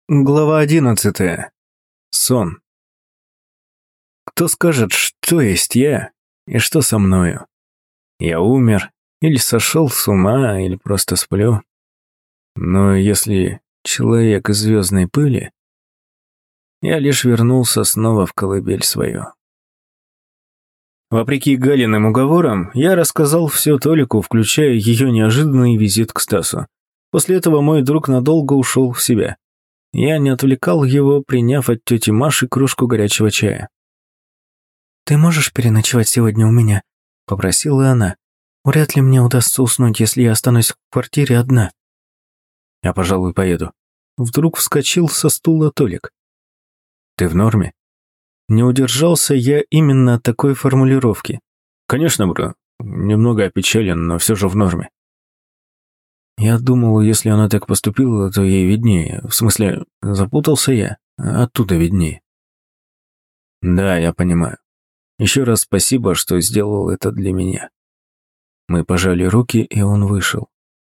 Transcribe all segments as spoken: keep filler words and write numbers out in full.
Глава одиннадцатая. Сон. Кто скажет, что есть я и что со мною? Я умер, или сошел с ума, или просто сплю. Но если человек из звездной пыли, я лишь вернулся снова в колыбель свою. Вопреки Галиным уговорам, я рассказал все Толику, включая ее неожиданный визит к Стасу. После этого мой друг надолго ушел в себя. Я не отвлекал его, приняв от тети Маши кружку горячего чая. «Ты можешь переночевать сегодня у меня?» – попросила она. «Вряд ли мне удастся уснуть, если я останусь в квартире одна». «Я, пожалуй, поеду». Вдруг вскочил со стула Толик. «Ты в норме?» Не удержался я именно от такой формулировки. «Конечно, бро. Немного опечален, но все же в норме». Я думал, если она так поступила, то ей виднее. В смысле, запутался я, оттуда виднее. Да, я понимаю. Еще раз спасибо, что сделал это для меня. Мы пожали руки, и он вышел.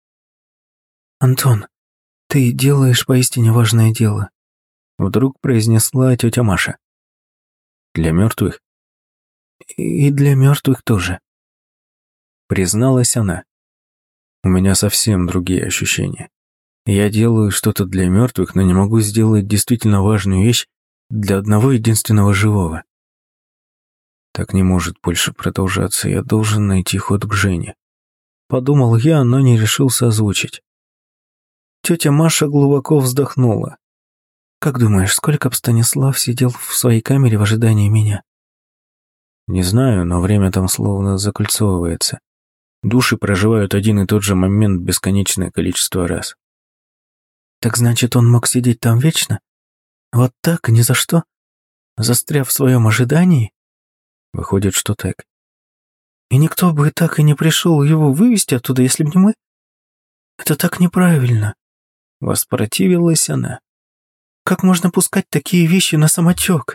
«Антон, ты делаешь поистине важное дело», вдруг произнесла тетя Маша. «Для мертвых?» «И для мертвых тоже», призналась она. У меня совсем другие ощущения. Я делаю что-то для мертвых, но не могу сделать действительно важную вещь для одного единственного живого. Так не может больше продолжаться, я должен найти ход к Жене. Подумал я, но не решился озвучить. Тетя Маша глубоко вздохнула. «Как думаешь, сколько б Станислав сидел в своей камере в ожидании меня?» «Не знаю, но время там словно закольцовывается. Души проживают один и тот же момент бесконечное количество раз». «Так значит, он мог сидеть там вечно? Вот так, ни за что? Застряв в своем ожидании?» «Выходит, что так». «И никто бы так и не пришел его вывести оттуда, если бы не мы? Это так неправильно!» Воспротивилась она. «Как можно пускать такие вещи на самотек?»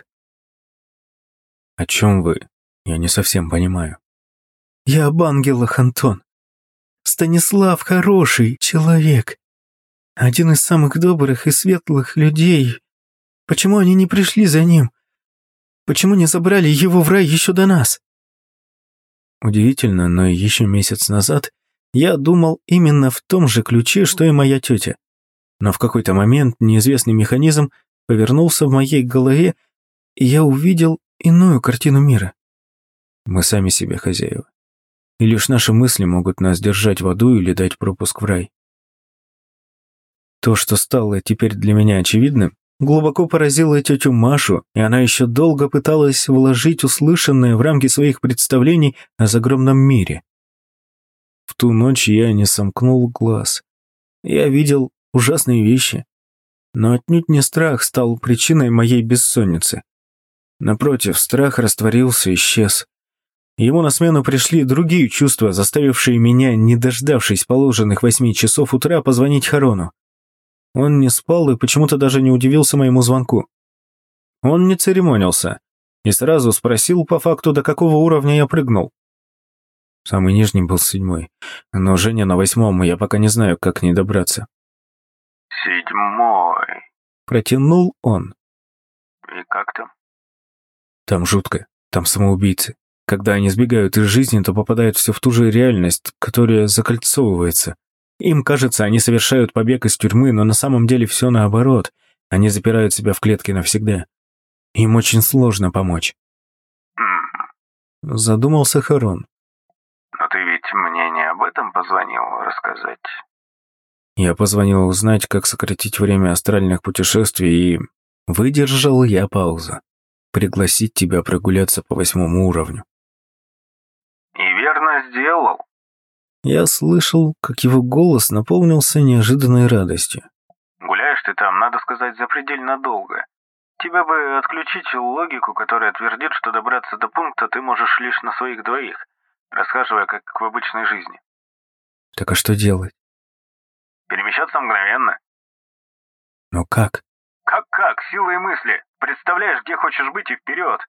«О чем вы? Я не совсем понимаю». «Я об ангелах, Антон. Станислав хороший человек. Один из самых добрых и светлых людей. Почему они не пришли за ним? Почему не забрали его в рай еще до нас?» Удивительно, но еще месяц назад я думал именно в том же ключе, что и моя тетя. Но в какой-то момент неизвестный механизм повернулся в моей голове, и я увидел иную картину мира. Мы сами себе хозяева. И лишь наши мысли могут нас держать в аду или дать пропуск в рай. То, что стало теперь для меня очевидным, глубоко поразило тетю Машу, и она еще долго пыталась вложить услышанное в рамки своих представлений о загромном мире. В ту ночь я не сомкнул глаз. Я видел ужасные вещи, но отнюдь не страх стал причиной моей бессонницы. Напротив, страх растворился, исчез. Ему на смену пришли другие чувства, заставившие меня, не дождавшись положенных восьми часов утра, позвонить Харону. Он не спал и почему-то даже не удивился моему звонку. Он не церемонился и сразу спросил по факту, до какого уровня я прыгнул. Самый нижний был седьмой, но Женя на восьмом, и я пока не знаю, как к ней добраться. «Седьмой», протянул он. «И как там?» Там жутко, там самоубийцы. Когда они сбегают из жизни, то попадают все в ту же реальность, которая закольцовывается. Им кажется, они совершают побег из тюрьмы, но на самом деле все наоборот. Они запирают себя в клетке навсегда. Им очень сложно помочь. М-м. Задумался Харон. «Но ты ведь мне не об этом позвонил рассказать?» Я позвонил узнать, как сократить время астральных путешествий, и... Выдержал я паузу. Пригласить тебя прогуляться по восьмому уровню. «И верно сделал». Я слышал, как его голос наполнился неожиданной радостью. «Гуляешь ты там, надо сказать, запредельно долго. Тебе бы отключить логику, которая твердит, что добраться до пункта ты можешь лишь на своих двоих, расхаживая как в обычной жизни». Так а что делать? «Перемещаться мгновенно». Но как? «Как-как? Силой мысли. Представляешь, где хочешь быть, и вперед».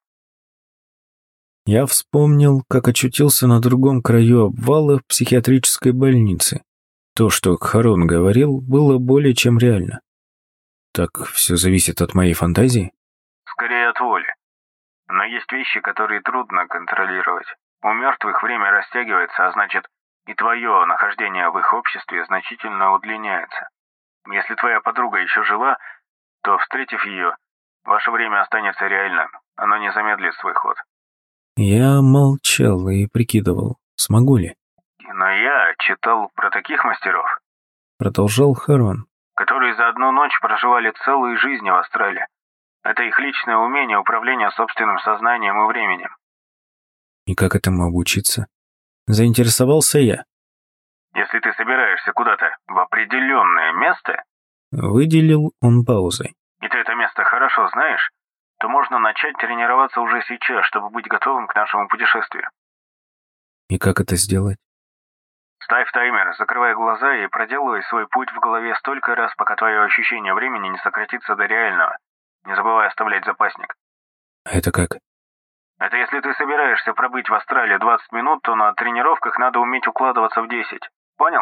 Я вспомнил, как очутился на другом краю обвала в психиатрической больнице. То, что Харон говорил, было более чем реально. Так все зависит от моей фантазии? Скорее от воли. Но есть вещи, которые трудно контролировать. У мертвых время растягивается, а значит, и твое нахождение в их обществе значительно удлиняется. Если твоя подруга еще жива, то, встретив ее, ваше время останется реальным. Оно не замедлит свой ход. Я молчал и прикидывал, смогу ли. Но я читал про таких мастеров, Продолжал Харон. которые за одну ночь проживали целые жизни в астрале. Это их личное умение управления собственным сознанием и временем. И как этому обучиться? Заинтересовался я. Если ты собираешься куда-то в определенное место, Выделил он паузой. и ты это место хорошо знаешь, то можно начать тренироваться уже сейчас, чтобы быть готовым к нашему путешествию. И как это сделать? Ставь таймер, закрывай глаза и проделывай свой путь в голове столько раз, пока твое ощущение времени не сократится до реального. Не забывай оставлять запасник. А это как? Это если ты собираешься пробыть в астрале двадцать минут, то на тренировках надо уметь укладываться в десять. Понял?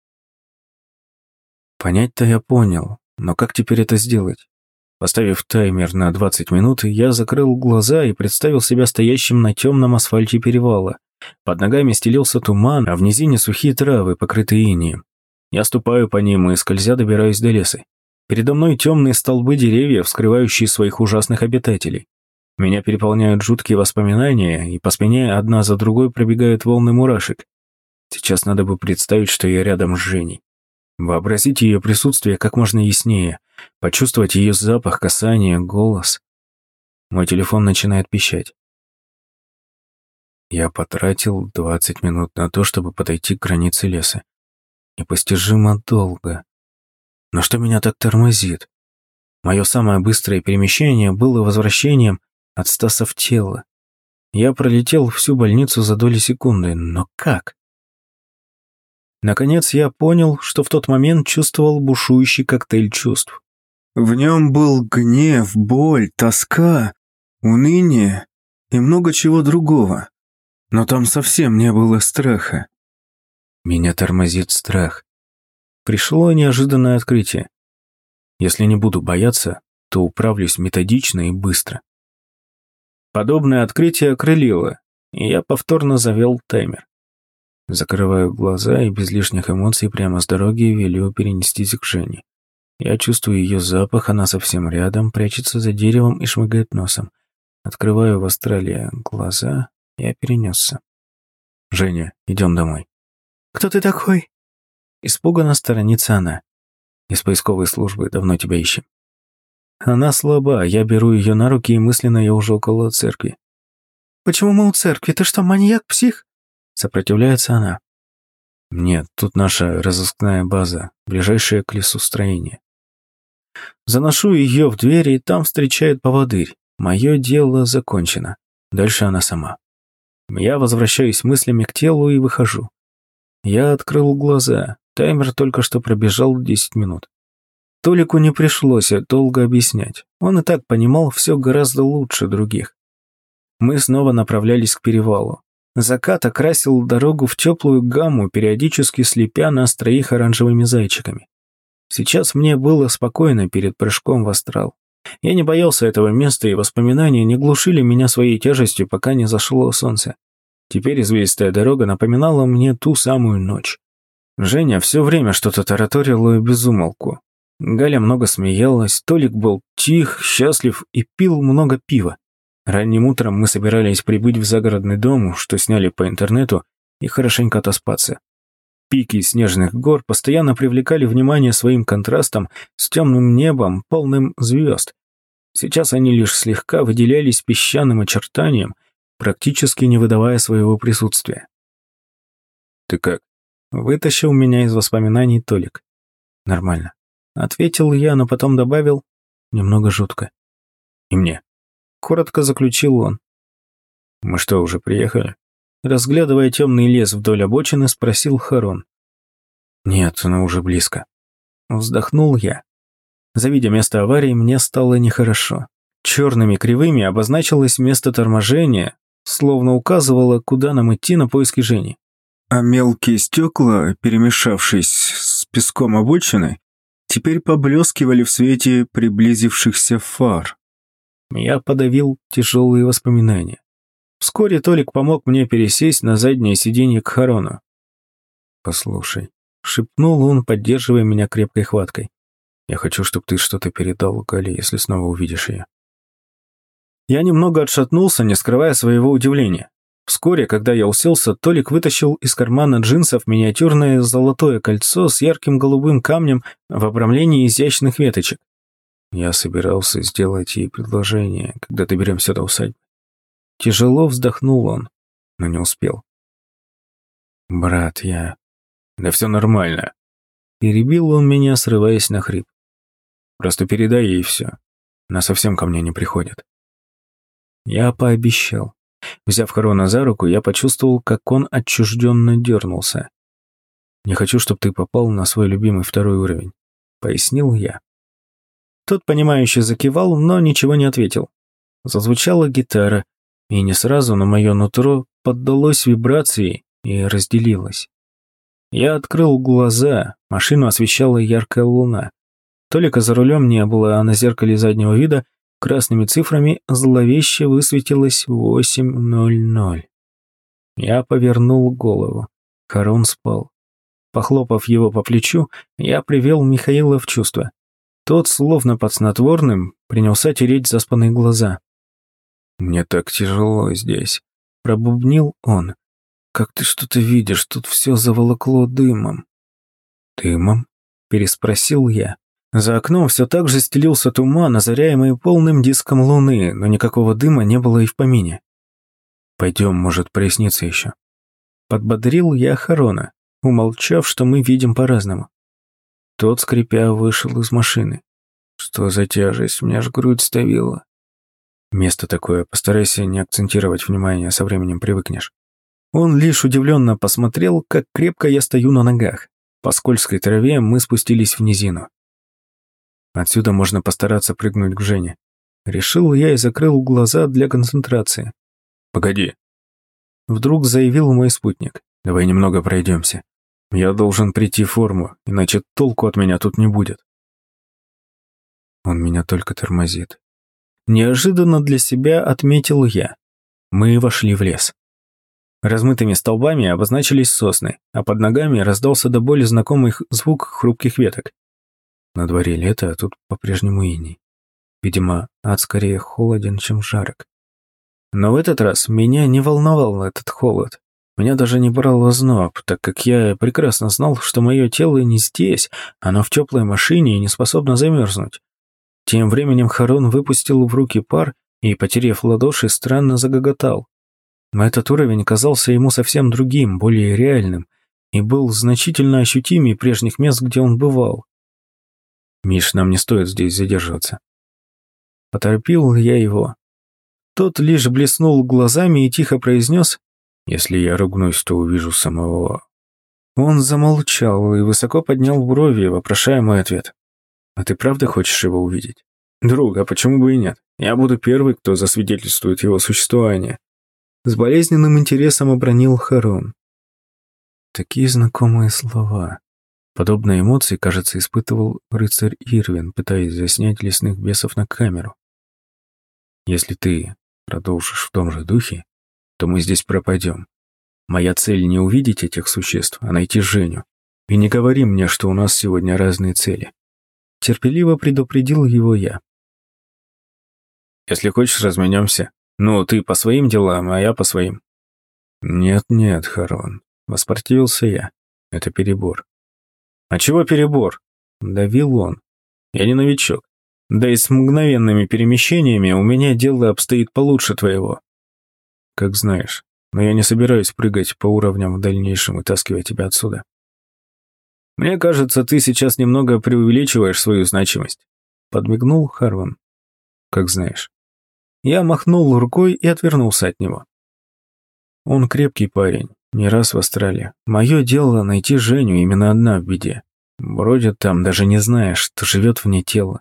Понять-то я понял, но как теперь это сделать? Поставив таймер на двадцать минут, я закрыл глаза и представил себя стоящим на темном асфальте перевала. Под ногами стелился туман, а в низине сухие травы, покрытые инеем. Я ступаю по ним и, скользя, добираюсь до леса. Передо мной темные столбы деревьев, скрывающие своих ужасных обитателей. Меня переполняют жуткие воспоминания, и по спине одна за другой пробегают волны мурашек. Сейчас надо бы представить, что я рядом с Женей. Вообразить ее присутствие как можно яснее, почувствовать ее запах, касание, голос. Мой телефон начинает пищать. Я потратил двадцать минут на то, чтобы подойти к границе леса. Непостижимо долго. Но что меня так тормозит? Мое самое быстрое перемещение было возвращением от Стаса в тело. Я пролетел всю больницу за доли секунды, но как? Наконец я понял, что в тот момент чувствовал бушующий коктейль чувств. В нем был гнев, боль, тоска, уныние и много чего другого. Но там совсем не было страха. Меня тормозит страх. Пришло неожиданное открытие. Если не буду бояться, то управлюсь методично и быстро. Подобное открытие окрылило, и я повторно завел таймер. Закрываю глаза и без лишних эмоций прямо с дороги велю перенестись к Жене. Я чувствую ее запах, она совсем рядом, прячется за деревом и шмыгает носом. Открываю в астрале глаза, я перенесся. «Женя, идем домой». «Кто ты такой?» Испуганно сторонится она. «Из поисковой службы, давно тебя ищем». Она слаба, я беру ее на руки, и мысленно я уже около церкви. «Почему мы у церкви? Ты что, маньяк, псих?» Сопротивляется она. «Нет, тут наша разыскная база, ближайшее к лесу строение». Заношу ее в дверь, и там встречает поводырь. Мое дело закончено. Дальше она сама. Я возвращаюсь мыслями к телу и выхожу. Я открыл глаза. Таймер только что пробежал десять минут. Толику не пришлось долго объяснять. Он и так понимал все гораздо лучше других. Мы снова направлялись к перевалу. Закат окрасил дорогу в теплую гамму, периодически слепя нас троих оранжевыми зайчиками. Сейчас мне было спокойно перед прыжком в астрал. Я не боялся этого места, и воспоминания не глушили меня своей тяжестью, пока не зашло солнце. Теперь извилистая дорога напоминала мне ту самую ночь. Женя все время что-то тараторила без умолку. Галя много смеялась, Толик был тих, счастлив и пил много пива. Ранним утром мы собирались прибыть в загородный дом, что сняли по интернету, и хорошенько отоспаться. Пики снежных гор постоянно привлекали внимание своим контрастом с темным небом, полным звезд. Сейчас они лишь слегка выделялись песчаным очертанием, практически не выдавая своего присутствия. «Ты как?» — вытащил меня из воспоминаний Толик. «Нормально», — ответил я, но потом добавил: «немного жутко». «И мне», — коротко заключил он. «Мы что, уже приехали?» Разглядывая темный лес вдоль обочины, спросил Харон. «Нет, но уже близко». Вздохнул я. Завидя место аварии, мне стало нехорошо. Черными кривыми обозначилось место торможения, словно указывало, куда нам идти на поиски Жени. А мелкие стекла, перемешавшись с песком обочины, теперь поблескивали в свете приблизившихся фар. Я подавил тяжелые воспоминания. Вскоре Толик помог мне пересесть на заднее сиденье к Харону. «Послушай», — шепнул он, поддерживая меня крепкой хваткой. «Я хочу, чтобы ты что-то передал Гале, если снова увидишь ее». Я немного отшатнулся, не скрывая своего удивления. Вскоре, когда я уселся, Толик вытащил из кармана джинсов миниатюрное золотое кольцо с ярким голубым камнем в обрамлении изящных веточек. Я собирался сделать ей предложение, когда доберемся до усадьбы. Тяжело вздохнул он, но не успел. «Брат, я...» «Да все нормально», — перебил он меня, срываясь на хрип. «Просто передай ей все. Она совсем ко мне не приходит». Я пообещал. Взяв Харона за руку, я почувствовал, как он отчужденно дернулся. «Не хочу, чтобы ты попал на свой любимый второй уровень», — пояснил я. Тот, понимающе закивал, но ничего не ответил. Зазвучала гитара, и не сразу на мое нутро поддалось вибрации и разделилось. Я открыл глаза, машину освещала яркая луна. Толика за рулем не было, а на зеркале заднего вида красными цифрами зловеще высветилось восемь ноль ноль. Я повернул голову. Харон спал. Похлопав его по плечу, я привел Михаила в чувство. Тот, словно под снотворным, принялся тереть заспанные глаза. «Мне так тяжело здесь», — пробубнил он. «Как ты что-то видишь? Тут все заволокло дымом». «Дымом?» — переспросил я. За окном все так же стелился туман, озаряемый полным диском луны, но никакого дыма не было и в помине. «Пойдем, может, прояснится еще». Подбодрил я Харона, умолчав, что мы видим по-разному. Тот, скрипя, вышел из машины. «Что за тяжесть? Меня аж грудь ставила». «Место такое, постарайся не акцентировать внимание, со временем привыкнешь». Он лишь удивленно посмотрел, как крепко я стою на ногах. По скользкой траве мы спустились в низину. Отсюда можно постараться прыгнуть к Жене. Решил я и закрыл глаза для концентрации. «Погоди», — вдруг заявил мой спутник. «Давай немного пройдемся. Я должен прийти в форму, иначе толку от меня тут не будет». Он меня только тормозит. Неожиданно для себя отметил я. Мы вошли в лес. Размытыми столбами обозначились сосны, а под ногами раздался до боли знакомый звук хрупких веток. На дворе лето, а тут по-прежнему иней. Видимо, ад скорее холоден, чем жарок. Но в этот раз меня не волновал этот холод. Меня даже не брал озноб, так как я прекрасно знал, что мое тело не здесь, оно в теплой машине и не способно замерзнуть. Тем временем Харон выпустил в руки пар и, потеряв ладоши, странно загоготал. Но этот уровень казался ему совсем другим, более реальным, и был значительно ощутимее прежних мест, где он бывал. «Миш, нам не стоит здесь задерживаться». Поторопил я его. Тот лишь блеснул глазами и тихо произнес: «Если я ругнусь, то увижу самого». Он замолчал и высоко поднял брови, вопрошая мой ответ. «А ты правда хочешь его увидеть?» «Друг, а почему бы и нет? Я буду первый, кто засвидетельствует его существование». С болезненным интересом обронил Харон. Такие знакомые слова. Подобные эмоции, кажется, испытывал рыцарь Ирвин, пытаясь заснять лесных бесов на камеру. «Если ты продолжишь в том же духе, то мы здесь пропадем. Моя цель не увидеть этих существ, а найти Женю. И не говори мне, что у нас сегодня разные цели». Терпеливо предупредил его я. «Если хочешь, разменемся. Ну, ты по своим делам, а я по своим». «Нет-нет, Харон», — воспротивился я. «Это перебор». «А чего перебор?» — давил он. «Я не новичок. Да и с мгновенными перемещениями у меня дело обстоит получше твоего». «Как знаешь, но я не собираюсь прыгать по уровням в дальнейшем и таскивать тебя отсюда». «Мне кажется, ты сейчас немного преувеличиваешь свою значимость», — подмигнул Харон. «Как знаешь». Я махнул рукой и отвернулся от него. Он крепкий парень, не раз в Австралии. Мое дело найти Женю, именно одна в беде. Бродит там, даже не зная, что живет вне тела.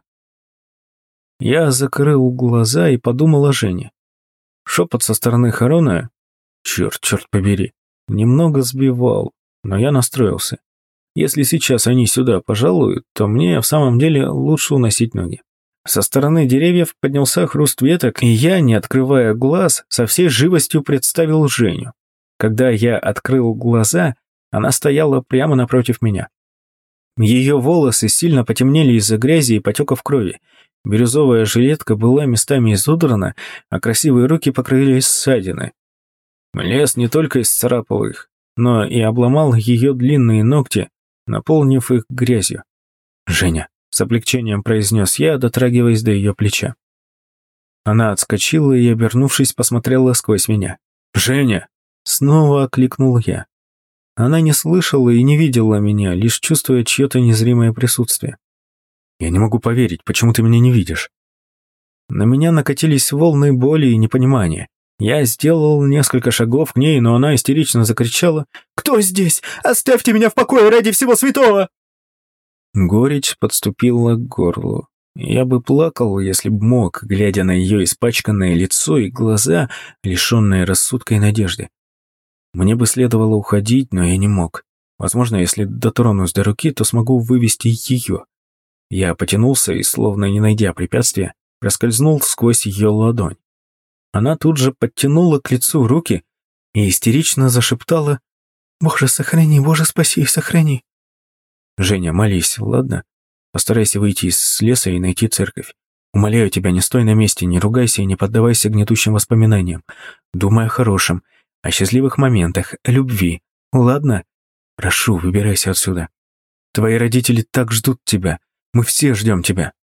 Я закрыл глаза и подумал о Жене. Шепот со стороны Харона, черт, черт побери, немного сбивал, но я настроился. Если сейчас они сюда пожалуют, то мне в самом деле лучше уносить ноги. Со стороны деревьев поднялся хруст веток, и я, не открывая глаз, со всей живостью представил Женю. Когда я открыл глаза, она стояла прямо напротив меня. Ее волосы сильно потемнели из-за грязи и потеков крови. Бирюзовая жилетка была местами изодрана, а красивые руки покрылись ссадины. Лес не только исцарапал их, но и обломал ее длинные ногти, наполнив их грязью. «Женя», — с облегчением произнес я, дотрагиваясь до ее плеча. Она отскочила и, обернувшись, посмотрела сквозь меня. «Женя!» — снова окликнул я. Она не слышала и не видела меня, лишь чувствуя чье-то незримое присутствие. «Я не могу поверить, почему ты меня не видишь?» На меня накатились волны боли и непонимания. Я сделал несколько шагов к ней, но она истерично закричала: «Кто здесь? Оставьте меня в покое ради всего святого!» Горечь подступила к горлу. Я бы плакал, если б мог, глядя на ее испачканное лицо и глаза, лишенные рассудка и надежды. Мне бы следовало уходить, но я не мог. Возможно, если дотронусь до руки, то смогу вывести ее. Я потянулся и, словно не найдя препятствия, проскользнул сквозь ее ладонь. Она тут же подтянула к лицу руки и истерично зашептала: «Боже, сохрани, Боже, спаси, сохрани». «Женя, молись, ладно? Постарайся выйти из леса и найти церковь. Умоляю тебя, не стой на месте, не ругайся и не поддавайся гнетущим воспоминаниям. Думай о хорошем, о счастливых моментах, о любви. Ладно? Прошу, выбирайся отсюда. Твои родители так ждут тебя. Мы все ждем тебя».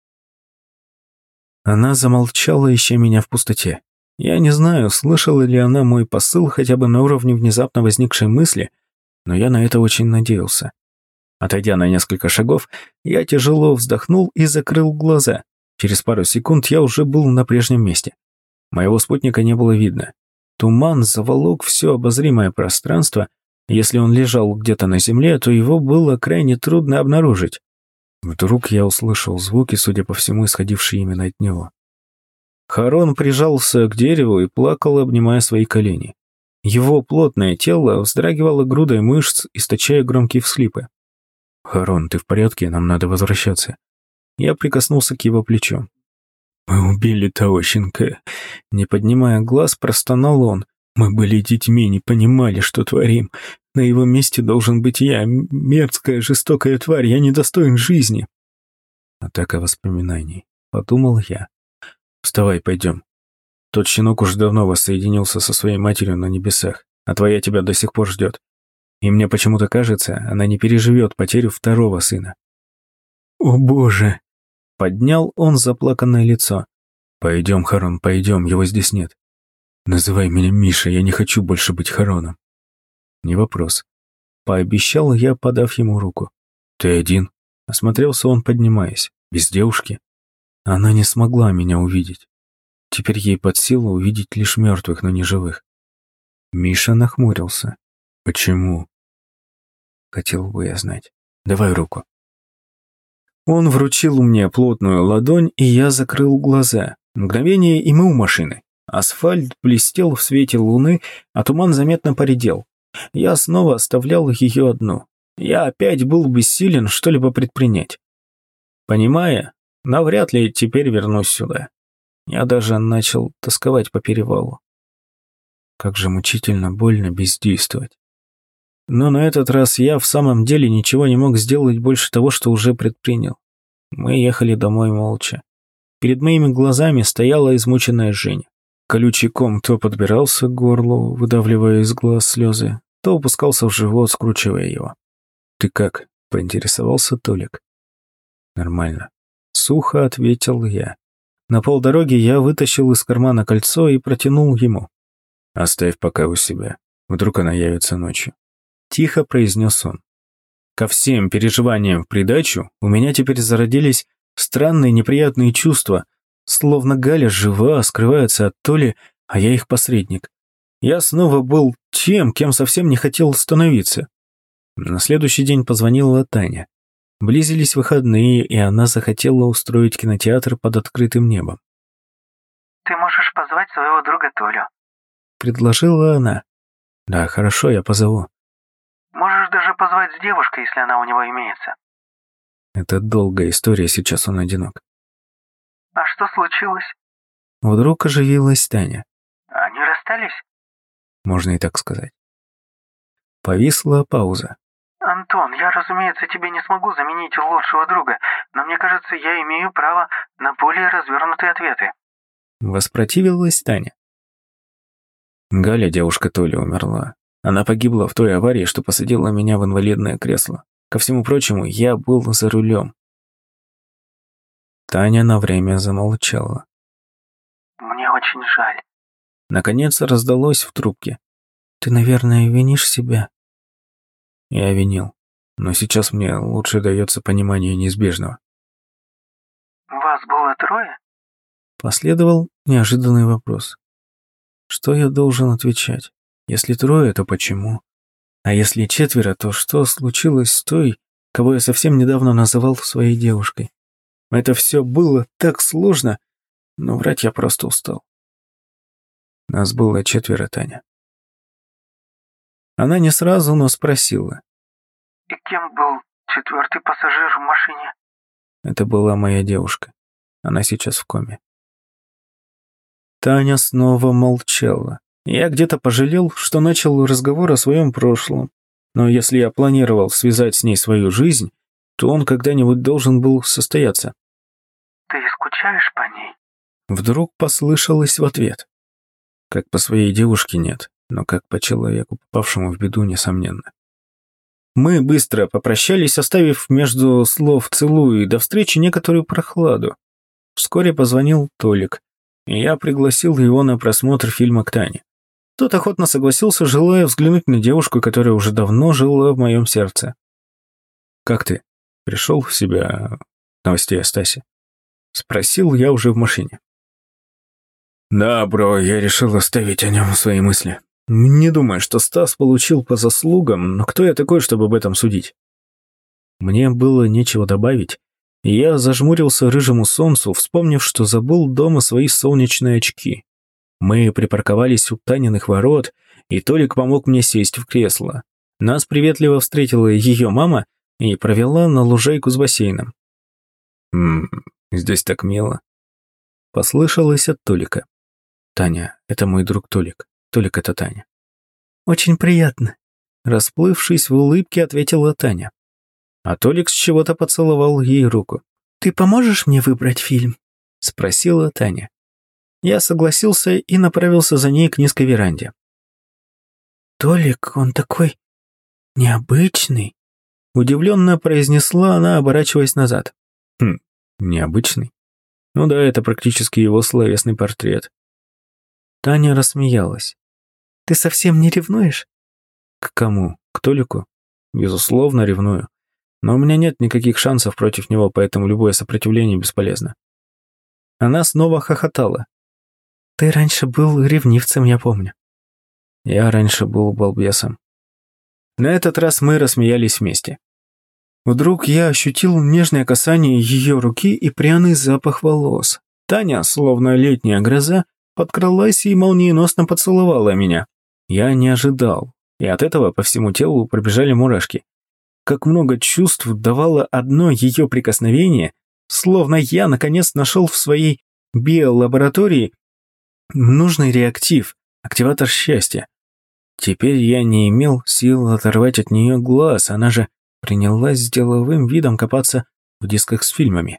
Она замолчала, ища меня в пустоте. Я не знаю, слышала ли она мой посыл хотя бы на уровне внезапно возникшей мысли, но я на это очень надеялся. Отойдя на несколько шагов, я тяжело вздохнул и закрыл глаза. Через пару секунд я уже был на прежнем месте. Моего спутника не было видно. Туман заволок все обозримое пространство. Если он лежал где-то на земле, то его было крайне трудно обнаружить. Вдруг я услышал звуки, судя по всему, исходившие именно от него. Харон прижался к дереву и плакал, обнимая свои колени. Его плотное тело вздрагивало грудой мышц, источая громкие всхлипы. «Харон, ты в порядке? Нам надо возвращаться». Я прикоснулся к его плечу. «Мы убили того щенка». Не поднимая глаз, простонал он. «Мы были детьми, не понимали, что творим. На его месте должен быть я, мерзкая, жестокая тварь, я недостоин жизни». Атака воспоминаний, подумал я. «Вставай, пойдем. Тот щенок уже давно воссоединился со своей матерью на небесах, а твоя тебя до сих пор ждет. И мне почему-то кажется, она не переживет потерю второго сына». «О боже!» — поднял он заплаканное лицо. «Пойдем, Харон, пойдем, его здесь нет. Называй меня Миша, я не хочу больше быть Хароном». «Не вопрос», — пообещал я, подав ему руку. «Ты один?» — осмотрелся он, поднимаясь. «Без девушки?» Она не смогла меня увидеть. Теперь ей под силу увидеть лишь мертвых, но не живых. Миша нахмурился. «Почему?» «Хотел бы я знать. Давай руку». Он вручил мне плотную ладонь, и я закрыл глаза. Мгновение, и мы у машины. Асфальт блестел в свете луны, а туман заметно поредел. Я снова оставлял ее одну. Я опять был бессилен что-либо предпринять. Понимая, навряд ли теперь вернусь сюда. Я даже начал тосковать по перевалу. Как же мучительно больно бездействовать. Но на этот раз я в самом деле ничего не мог сделать больше того, что уже предпринял. Мы ехали домой молча. Перед моими глазами стояла измученная Женя. Колючий ком то подбирался к горлу, выдавливая из глаз слезы, то опускался в живот, скручивая его. «Ты как?» — поинтересовался Толик. «Нормально», — сухо ответил я. На полдороги я вытащил из кармана кольцо и протянул ему. «Оставь пока у себя. Вдруг она явится ночью». Тихо произнес он. Ко всем переживаниям в придачу у меня теперь зародились странные неприятные чувства, словно Галя жива, скрывается от Толи, а я их посредник. Я снова был тем, кем совсем не хотел становиться. На следующий день позвонила Таня. Близились выходные, и она захотела устроить кинотеатр под открытым небом. «Ты можешь позвать своего друга Толю», — предложила она. «Да, хорошо, я позову». «Можешь можешь даже позвать с девушкой, если она у него имеется. Это долгая история, сейчас он одинок. А что случилось? Вдруг оживилась Таня. Они расстались? Можно и так сказать. Повисла пауза. Антон, я, разумеется, тебе не смогу заменить лучшего друга, но мне кажется, я имею право на более развернутые ответы. Воспротивилась Таня. Галя, девушка Толи, умерла. Она погибла в той аварии, что посадила меня в инвалидное кресло. Ко всему прочему, я был за рулем. Таня на время замолчала. Мне очень жаль. Наконец раздалось в трубке. Ты, наверное, винишь себя. Я винил, но сейчас мне лучше дается понимание неизбежного. Вас было трое? Последовал неожиданный вопрос. Что я должен отвечать? Если трое, то почему? А если четверо, то что случилось с той, кого я совсем недавно называл своей девушкой? Это все было так сложно, но врать я просто устал. Нас было четверо, Таня. Она не сразу, но спросила. И кем был четвертый пассажир в машине? Это была моя девушка. Она сейчас в коме. Таня снова молчала. Я где-то пожалел, что начал разговор о своем прошлом. Но если я планировал связать с ней свою жизнь, то он когда-нибудь должен был состояться. Ты скучаешь по ней? Вдруг послышалось в ответ. Как по своей девушке нет, но как по человеку, попавшему в беду, несомненно. Мы быстро попрощались, оставив между слов «целую» и «до встречи» некоторую прохладу. Вскоре позвонил Толик, и я пригласил его на просмотр фильма к Тане. Тот охотно согласился, желая взглянуть на девушку, которая уже давно жила в моем сердце. «Как ты? Пришел в себя новостей о Стасе?» Спросил я уже в машине. «Да, бро, я решил оставить о нем свои мысли. Не думаю, что Стас получил по заслугам, но кто я такой, чтобы об этом судить?» Мне было нечего добавить, и я зажмурился рыжему солнцу, вспомнив, что забыл дома свои солнечные очки. Мы припарковались у Таниных ворот, и Толик помог мне сесть в кресло. Нас приветливо встретила ее мама и провела на лужайку с бассейном. «Ммм, здесь так мило», — послышалось от Толика. «Таня, это мой друг Толик. Толик — это Таня». «Очень приятно», — расплывшись в улыбке, ответила Таня. А Толик с чего-то поцеловал ей руку. «Ты поможешь мне выбрать фильм?» — спросила Таня. Я согласился и направился за ней к низкой веранде. «Толик, он такой необычный», — удивленно произнесла она, оборачиваясь назад. «Хм, необычный? Ну да, это практически его словесный портрет». Таня рассмеялась. «Ты совсем не ревнуешь?» «К кому? К Толику? Безусловно, ревную. Но у меня нет никаких шансов против него, поэтому любое сопротивление бесполезно». Она снова хохотала. «Ты раньше был ревнивцем, я помню». «Я раньше был балбесом». На этот раз мы рассмеялись вместе. Вдруг я ощутил нежное касание ее руки и пряный запах волос. Таня, словно летняя гроза, подкралась и молниеносно поцеловала меня. Я не ожидал, и от этого по всему телу пробежали мурашки. Как много чувств давало одно ее прикосновение, словно я наконец нашел в своей биолаборатории нужный реактив, активатор счастья. Теперь я не имел сил оторвать от нее глаз, она же принялась с деловым видом копаться в дисках с фильмами.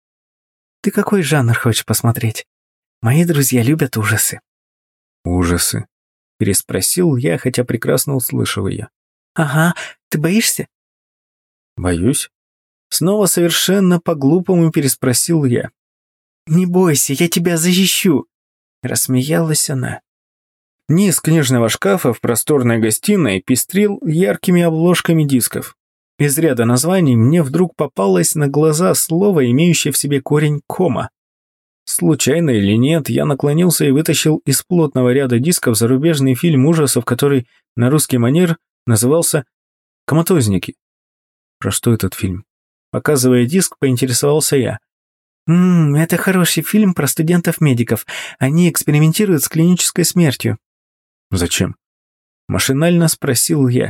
«Ты какой жанр хочешь посмотреть? Мои друзья любят ужасы». «Ужасы?» – переспросил я, хотя прекрасно услышал ее. «Ага, ты боишься?» «Боюсь?» Снова совершенно по-глупому переспросил я. «Не бойся, я тебя защищу!» Рассмеялась она. Низ книжного шкафа в просторной гостиной пестрил яркими обложками дисков. Из ряда названий мне вдруг попалось на глаза слово, имеющее в себе корень «кома». Случайно или нет, я наклонился и вытащил из плотного ряда дисков зарубежный фильм ужасов, который на русский манер назывался «Коматозники». Про что этот фильм? Показывая диск, поинтересовался я. «Ммм, это хороший фильм про студентов-медиков. Они экспериментируют с клинической смертью». «Зачем?» Машинально спросил я.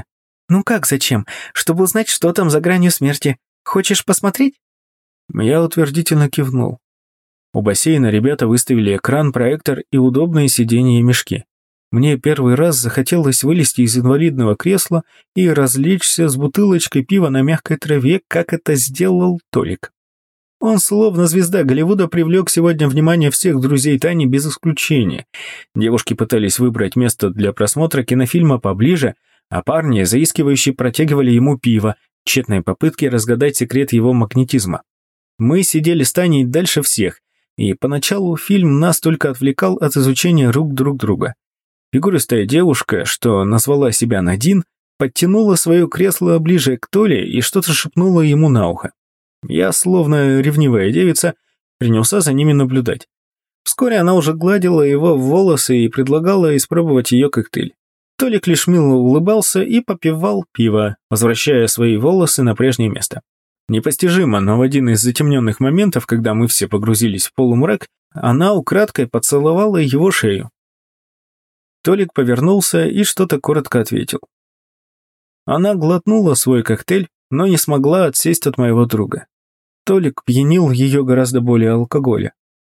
«Ну как зачем? Чтобы узнать, что там за гранью смерти. Хочешь посмотреть?» Я утвердительно кивнул. У бассейна ребята выставили экран, проектор и удобные сиденья и мешки. Мне первый раз захотелось вылезти из инвалидного кресла и развлечься с бутылочкой пива на мягкой траве, как это сделал Толик. Он, словно звезда Голливуда, привлек сегодня внимание всех друзей Тани без исключения. Девушки пытались выбрать место для просмотра кинофильма поближе, а парни, заискивающие, протягивали ему пиво, в тщетной попытке разгадать секрет его магнетизма. Мы сидели с Таней дальше всех, и поначалу фильм нас только отвлекал от изучения рук друг друга. Фигуристая девушка, что назвала себя Надин, подтянула свое кресло ближе к Толе и что-то шепнула ему на ухо. Я, словно ревнивая девица, принялся за ними наблюдать. Вскоре она уже гладила его в волосы и предлагала испробовать ее коктейль. Толик лишь мило улыбался и попивал пиво, возвращая свои волосы на прежнее место. Непостижимо, но в один из затемненных моментов, когда мы все погрузились в полумрак, она украдкой поцеловала его шею. Толик повернулся и что-то коротко ответил. Она глотнула свой коктейль, но не смогла отсесть от моего друга. Толик пьянил ее гораздо более алкоголя.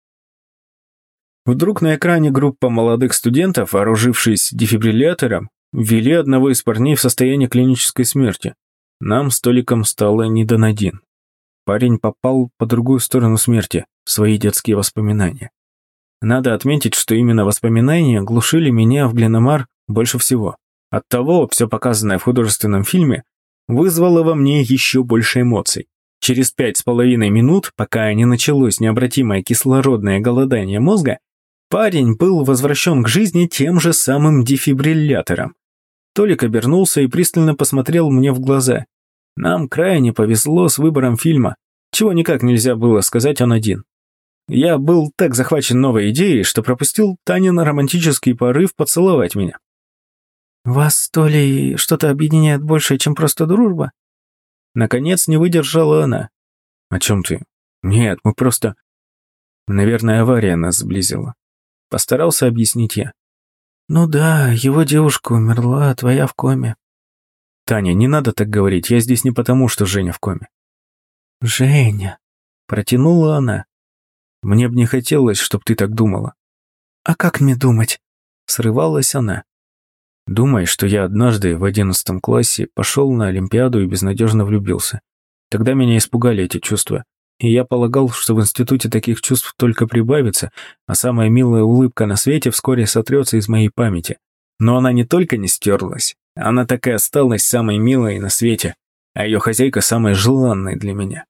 Вдруг на экране группа молодых студентов, вооружившись дефибриллятором, ввели одного из парней в состояние клинической смерти. Нам с Толиком стало не до Надин. Парень попал по другую сторону смерти, в свои детские воспоминания. Надо отметить, что именно воспоминания глушили меня в Гленомар больше всего. Оттого все показанное в художественном фильме вызвало во мне еще больше эмоций. Через пять с половиной минут, пока не началось необратимое кислородное голодание мозга, парень был возвращен к жизни тем же самым дефибриллятором. Толик обернулся и пристально посмотрел мне в глаза. Нам крайне повезло с выбором фильма, чего никак нельзя было сказать о Надин. Я был так захвачен новой идеей, что пропустил Танин романтический порыв поцеловать меня. «Вас, то ли, что-то объединяет больше, чем просто дружба?» Наконец не выдержала она. «О чем ты?» «Нет, мы просто...» «Наверное, авария нас сблизила». Постарался объяснить я. «Ну да, его девушка умерла, а твоя в коме». «Таня, не надо так говорить, я здесь не потому, что Женя в коме». «Женя...» Протянула она. «Мне бы не хотелось, чтобы ты так думала». «А как мне думать?» Срывалась она. «Думай, что я однажды в одиннадцатом классе пошел на Олимпиаду и безнадежно влюбился. Тогда меня испугали эти чувства, и я полагал, что в институте таких чувств только прибавится, а самая милая улыбка на свете вскоре сотрется из моей памяти. Но она не только не стерлась, она так и осталась самой милой на свете, а ее хозяйка самой желанной для меня».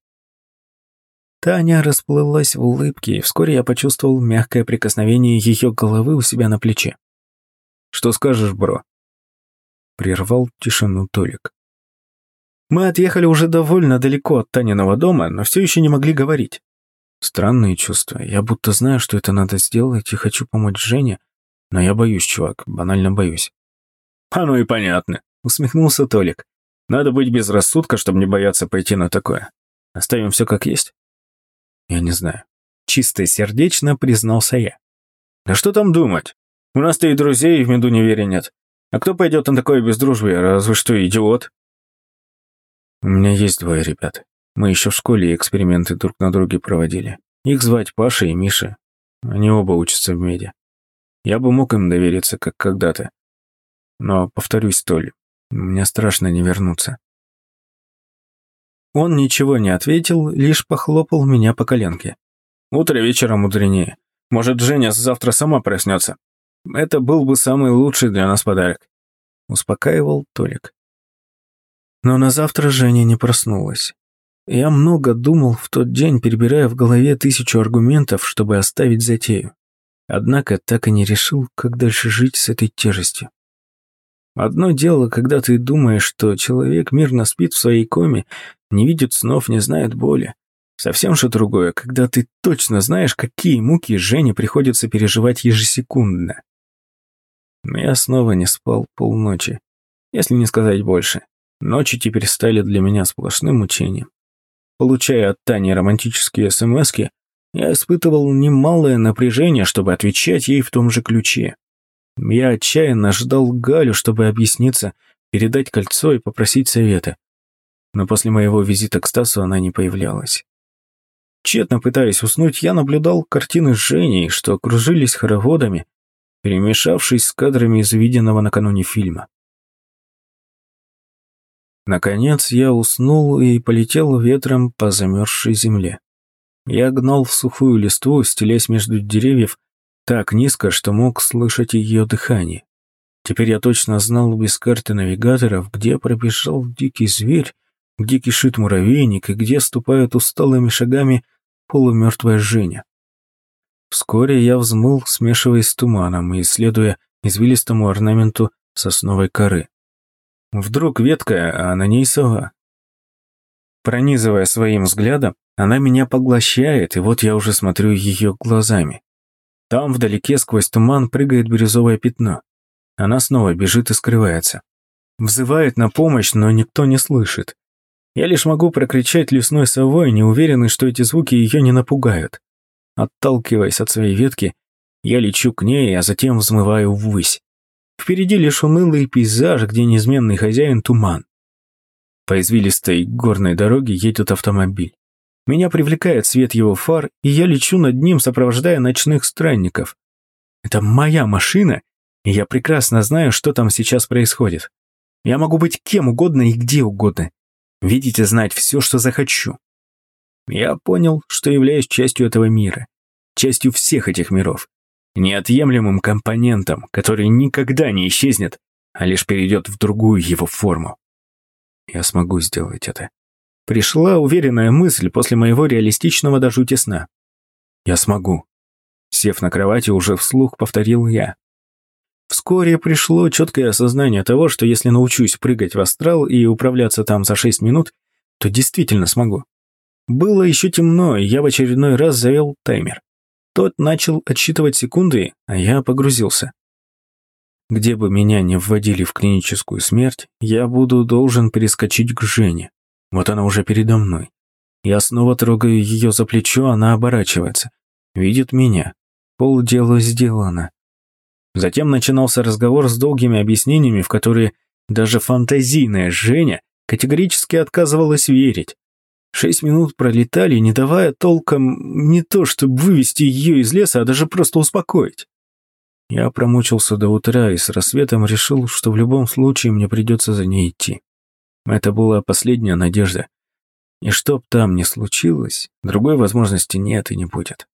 Таня расплылась в улыбке, и вскоре я почувствовал мягкое прикосновение ее головы у себя на плече. «Что скажешь, бро?» Прервал тишину Толик. Мы отъехали уже довольно далеко от Таниного дома, но все еще не могли говорить. Странные чувства. Я будто знаю, что это надо сделать, и хочу помочь Жене, но я боюсь, чувак, банально боюсь. «Оно и понятно», — усмехнулся Толик. «Надо быть без рассудка, чтобы не бояться пойти на такое. Оставим все как есть?» «Я не знаю». Чисто сердечно признался я. «Да что там думать? У нас-то и друзей в меду не вере нет. А кто пойдет на такое без дружбы, разве что идиот?» «У меня есть двое ребят. Мы еще в школе эксперименты друг на друге проводили. Их звать Паша и Миша. Они оба учатся в меди. Я бы мог им довериться, как когда-то. Но, повторюсь, Толь, мне страшно не вернуться». Он ничего не ответил, лишь похлопал меня по коленке. «Утро вечера мудренее. Может, Женя завтра сама проснется. Это был бы самый лучший для нас подарок», — успокаивал Толик. Но на завтра Женя не проснулась. Я много думал в тот день, перебирая в голове тысячу аргументов, чтобы оставить затею. Однако так и не решил, как дальше жить с этой тяжестью. Одно дело, когда ты думаешь, что человек мирно спит в своей коме, не видит снов, не знает боли. Совсем же другое, когда ты точно знаешь, какие муки Жене приходится переживать ежесекундно. Но я снова не спал полночи, если не сказать больше. Ночи теперь стали для меня сплошным мучением. Получая от Тани романтические смски, я испытывал немалое напряжение, чтобы отвечать ей в том же ключе. Я отчаянно ждал Галю, чтобы объясниться, передать кольцо и попросить совета. Но после моего визита к Стасу она не появлялась. Тщетно пытаясь уснуть, я наблюдал картины с Женей, что окружились хороводами, перемешавшись с кадрами из увиденного накануне фильма. Наконец я уснул и полетел ветром по замерзшей земле. Я гнал в сухую листву, стелясь между деревьев так низко, что мог слышать ее дыхание. Теперь я точно знал без карты навигаторов, где пробежал дикий зверь, где кишит муравейник и где ступает усталыми шагами полумертвая Женя. Вскоре я взмыл, смешиваясь с туманом и исследуя извилистому орнаменту сосновой коры. Вдруг ветка, а на ней сова. Пронизывая своим взглядом, она меня поглощает, и вот я уже смотрю ее глазами. Там вдалеке сквозь туман прыгает бирюзовое пятно. Она снова бежит и скрывается. Взывает на помощь, но никто не слышит. Я лишь могу прокричать лесной совой, неуверенный, что эти звуки ее не напугают. Отталкиваясь от своей ветки, я лечу к ней, а затем взмываю ввысь. Впереди лишь унылый пейзаж, где неизменный хозяин туман. По извилистой горной дороге едет автомобиль. Меня привлекает свет его фар, и я лечу над ним, сопровождая ночных странников. Это моя машина, и я прекрасно знаю, что там сейчас происходит. Я могу быть кем угодно и где угодно. Видеть и знать все, что захочу. Я понял, что являюсь частью этого мира, частью всех этих миров, неотъемлемым компонентом, который никогда не исчезнет, а лишь перейдет в другую его форму. Я смогу сделать это. Пришла уверенная мысль после моего реалистичного до жути сна. Я смогу. Сев на кровати, уже вслух повторил я. Вскоре пришло четкое осознание того, что если научусь прыгать в астрал и управляться там за шесть минут, то действительно смогу. Было еще темно, и я в очередной раз завел таймер. Тот начал отсчитывать секунды, а я погрузился. Где бы меня ни вводили в клиническую смерть, я буду должен перескочить к Жене. Вот она уже передо мной. Я снова трогаю ее за плечо, она оборачивается. Видит меня. Полдела сделано. Затем начинался разговор с долгими объяснениями, в которые даже фантазийная Женя категорически отказывалась верить. Шесть минут пролетали, не давая толком не то чтобы вывести ее из леса, а даже просто успокоить. Я промучился до утра и с рассветом решил, что в любом случае мне придется за ней идти. Это была последняя надежда. И чтоб там ни случилось, другой возможности нет и не будет.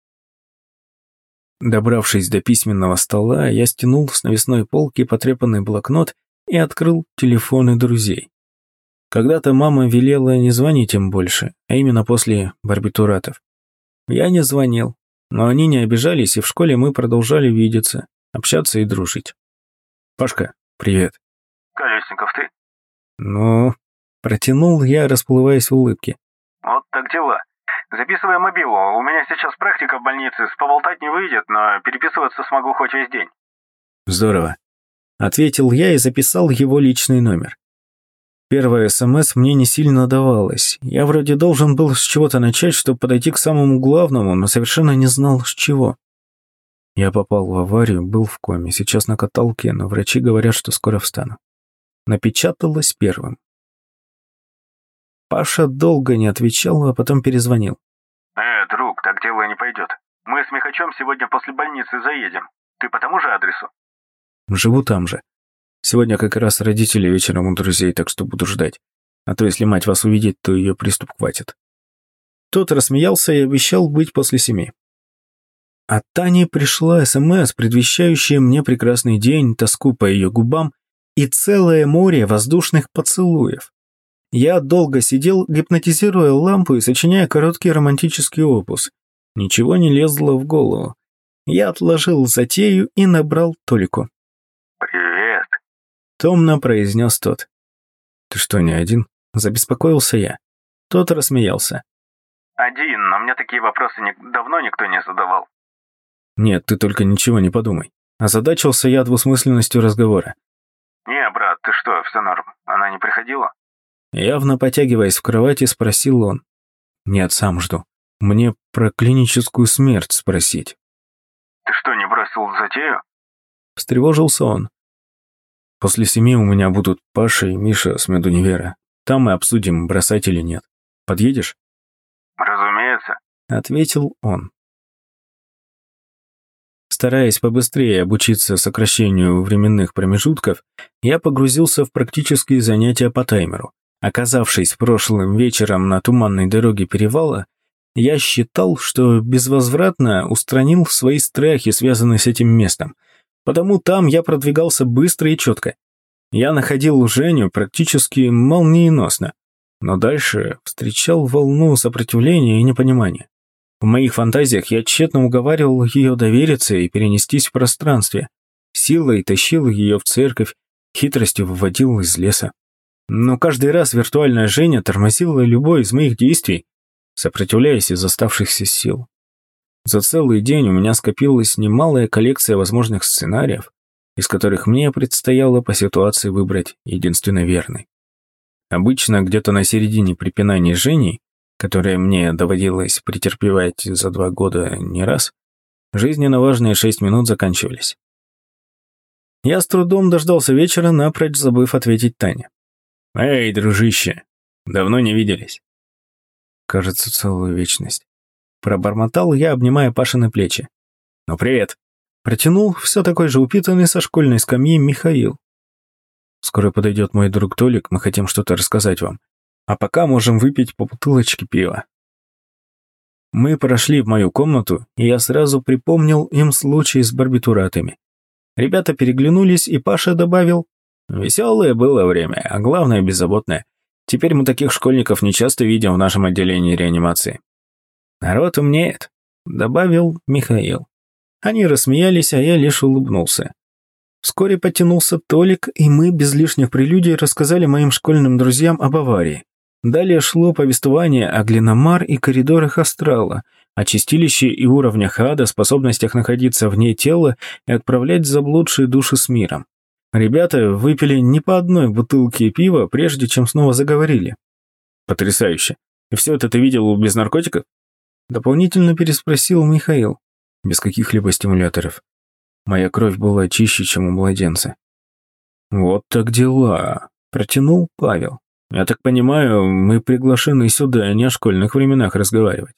Добравшись до письменного стола, я стянул с навесной полки потрепанный блокнот и открыл телефоны друзей. Когда-то мама велела не звонить им больше, а именно после барбитуратов. Я не звонил, но они не обижались, и в школе мы продолжали видеться, общаться и дружить. Пашка, привет. Колесников, ты? Ну, протянул я, расплываясь в улыбке. Вот так дела. Записывай мобилу, у меня сейчас практика в больнице, поболтать не выйдет, но переписываться смогу хоть весь день. Здорово. Ответил я и записал его личный номер. Первое СМС мне не сильно давалось. Я вроде должен был с чего-то начать, чтобы подойти к самому главному, но совершенно не знал, с чего. Я попал в аварию, был в коме, сейчас на каталке, но врачи говорят, что скоро встану. Напечаталось первым. Паша долго не отвечал, а потом перезвонил. Э, друг, так дело не пойдет. Мы с Михачем сегодня после больницы заедем. Ты по тому же адресу? Живу там же. Сегодня как раз родители вечером у друзей, так что буду ждать. А то если мать вас увидит, то ее приступ хватит. Тот рассмеялся и обещал быть после семи. От Тани пришла СМС, предвещающая мне прекрасный день, тоску по ее губам и целое море воздушных поцелуев. Я долго сидел, гипнотизируя лампу и сочиняя короткий романтический опус. Ничего не лезло в голову. Я отложил затею и набрал Толику. «Привет», — томно произнес тот. «Ты что, не один?» — забеспокоился я. Тот рассмеялся. «Один, но мне такие вопросы ни- давно никто не задавал». «Нет, ты только ничего не подумай». Озадачился я двусмысленностью разговора. «Не, брат, ты что, все норм, она не приходила?» Явно потягиваясь в кровати, спросил он. «Нет, сам жду. Мне про клиническую смерть спросить». «Ты что, не бросил затею?» Встревожился он. После семи у меня будут Паша и Миша с медунивера. Там мы обсудим, бросать или нет. Подъедешь?» «Разумеется», — ответил он. Стараясь побыстрее обучиться сокращению временных промежутков, я погрузился в практические занятия по таймеру. Оказавшись прошлым вечером на туманной дороге перевала, я считал, что безвозвратно устранил свои страхи, связанные с этим местом. Потому там я продвигался быстро и четко. Я находил Женю практически молниеносно, но дальше встречал волну сопротивления и непонимания. В моих фантазиях я тщетно уговаривал ее довериться и перенестись в пространстве. Силой тащил ее в церковь, хитростью выводил из леса. Но каждый раз виртуальная Женя тормозила любое из моих действий, сопротивляясь из оставшихся сил. За целый день у меня скопилась немалая коллекция возможных сценариев, из которых мне предстояло по ситуации выбрать единственно верный. Обычно где-то на середине препинаний с Женей, которое мне доводилось претерпевать за два года не раз, жизненно важные шесть минут заканчивались. Я с трудом дождался вечера, напрочь забыв ответить Тане. «Эй, дружище, давно не виделись». Кажется, целую вечность. Пробормотал я, обнимая Пашины плечи. «Ну, привет!» Протянул все такой же упитанный со школьной скамьи Михаил. «Скоро подойдет мой друг Толик, мы хотим что-то рассказать вам. А пока можем выпить по бутылочке пива». Мы прошли в мою комнату, и я сразу припомнил им случай с барбитуратами. Ребята переглянулись, и Паша добавил: «Веселое было время, а главное беззаботное. Теперь мы таких школьников не часто видим в нашем отделении реанимации». «Народ умнеет», — добавил Михаил. Они рассмеялись, а я лишь улыбнулся. Вскоре подтянулся Толик, и мы без лишних прелюдий рассказали моим школьным друзьям об аварии. Далее шло повествование о Глиномар и коридорах астрала, о чистилище и уровнях ада, способностях находиться вне тела и отправлять заблудшие души с миром. Ребята выпили не по одной бутылке пива, прежде чем снова заговорили. «Потрясающе! И все это ты видел без наркотиков?» Дополнительно переспросил Михаил. «Без каких-либо стимуляторов. Моя кровь была чище, чем у младенца». «Вот так дела», – протянул Павел. «Я так понимаю, мы приглашены сюда не о школьных временах разговаривать».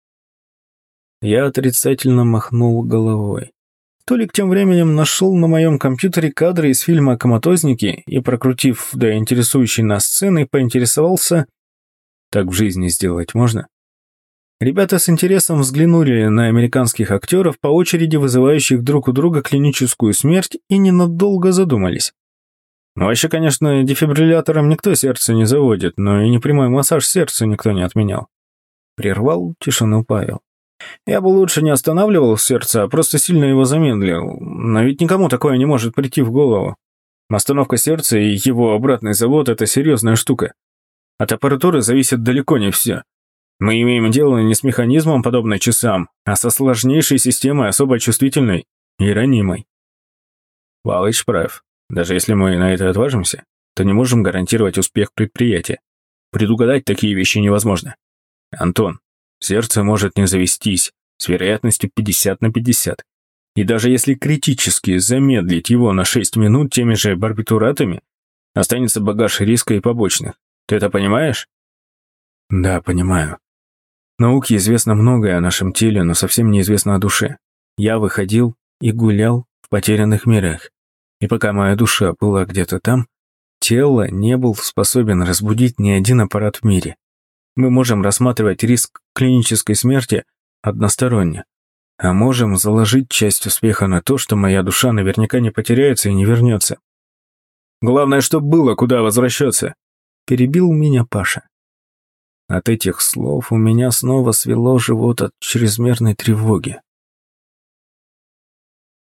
Я отрицательно махнул головой. Толик тем временем нашел на моем компьютере кадры из фильма «Коматозники» и, прокрутив до интересующей нас сцены, поинтересовался: «Так в жизни сделать можно?» Ребята с интересом взглянули на американских актеров, по очереди вызывающих друг у друга клиническую смерть, и ненадолго задумались. Ну, вообще, конечно, дефибриллятором никто сердце не заводит, но и непрямой массаж сердца никто не отменял. Прервал тишину Павел. Я бы лучше не останавливал сердце, а просто сильно его замедлил. Но ведь никому такое не может прийти в голову. Остановка сердца и его обратный завод – это серьезная штука. От аппаратуры зависит далеко не все. Мы имеем дело не с механизмом, подобно часам, а со сложнейшей системой, особо чувствительной и ранимой. Палыч прав. Даже если мы на это отважимся, то не можем гарантировать успех предприятия. Предугадать такие вещи невозможно. Антон, сердце может не завестись с вероятностью пятьдесят на пятьдесят. И даже если критически замедлить его на шесть минут теми же барбитуратами, останется багаж риска и побочных. Ты это понимаешь? Да, понимаю. Науке известно многое о нашем теле, но совсем неизвестно о душе. Я выходил и гулял в потерянных мирах. И пока моя душа была где-то там, тело не был способен разбудить ни один аппарат в мире. Мы можем рассматривать риск клинической смерти односторонне, а можем заложить часть успеха на то, что моя душа наверняка не потеряется и не вернется. Главное, чтобы было куда возвращаться, перебил меня Паша. От этих слов у меня снова свело живот от чрезмерной тревоги.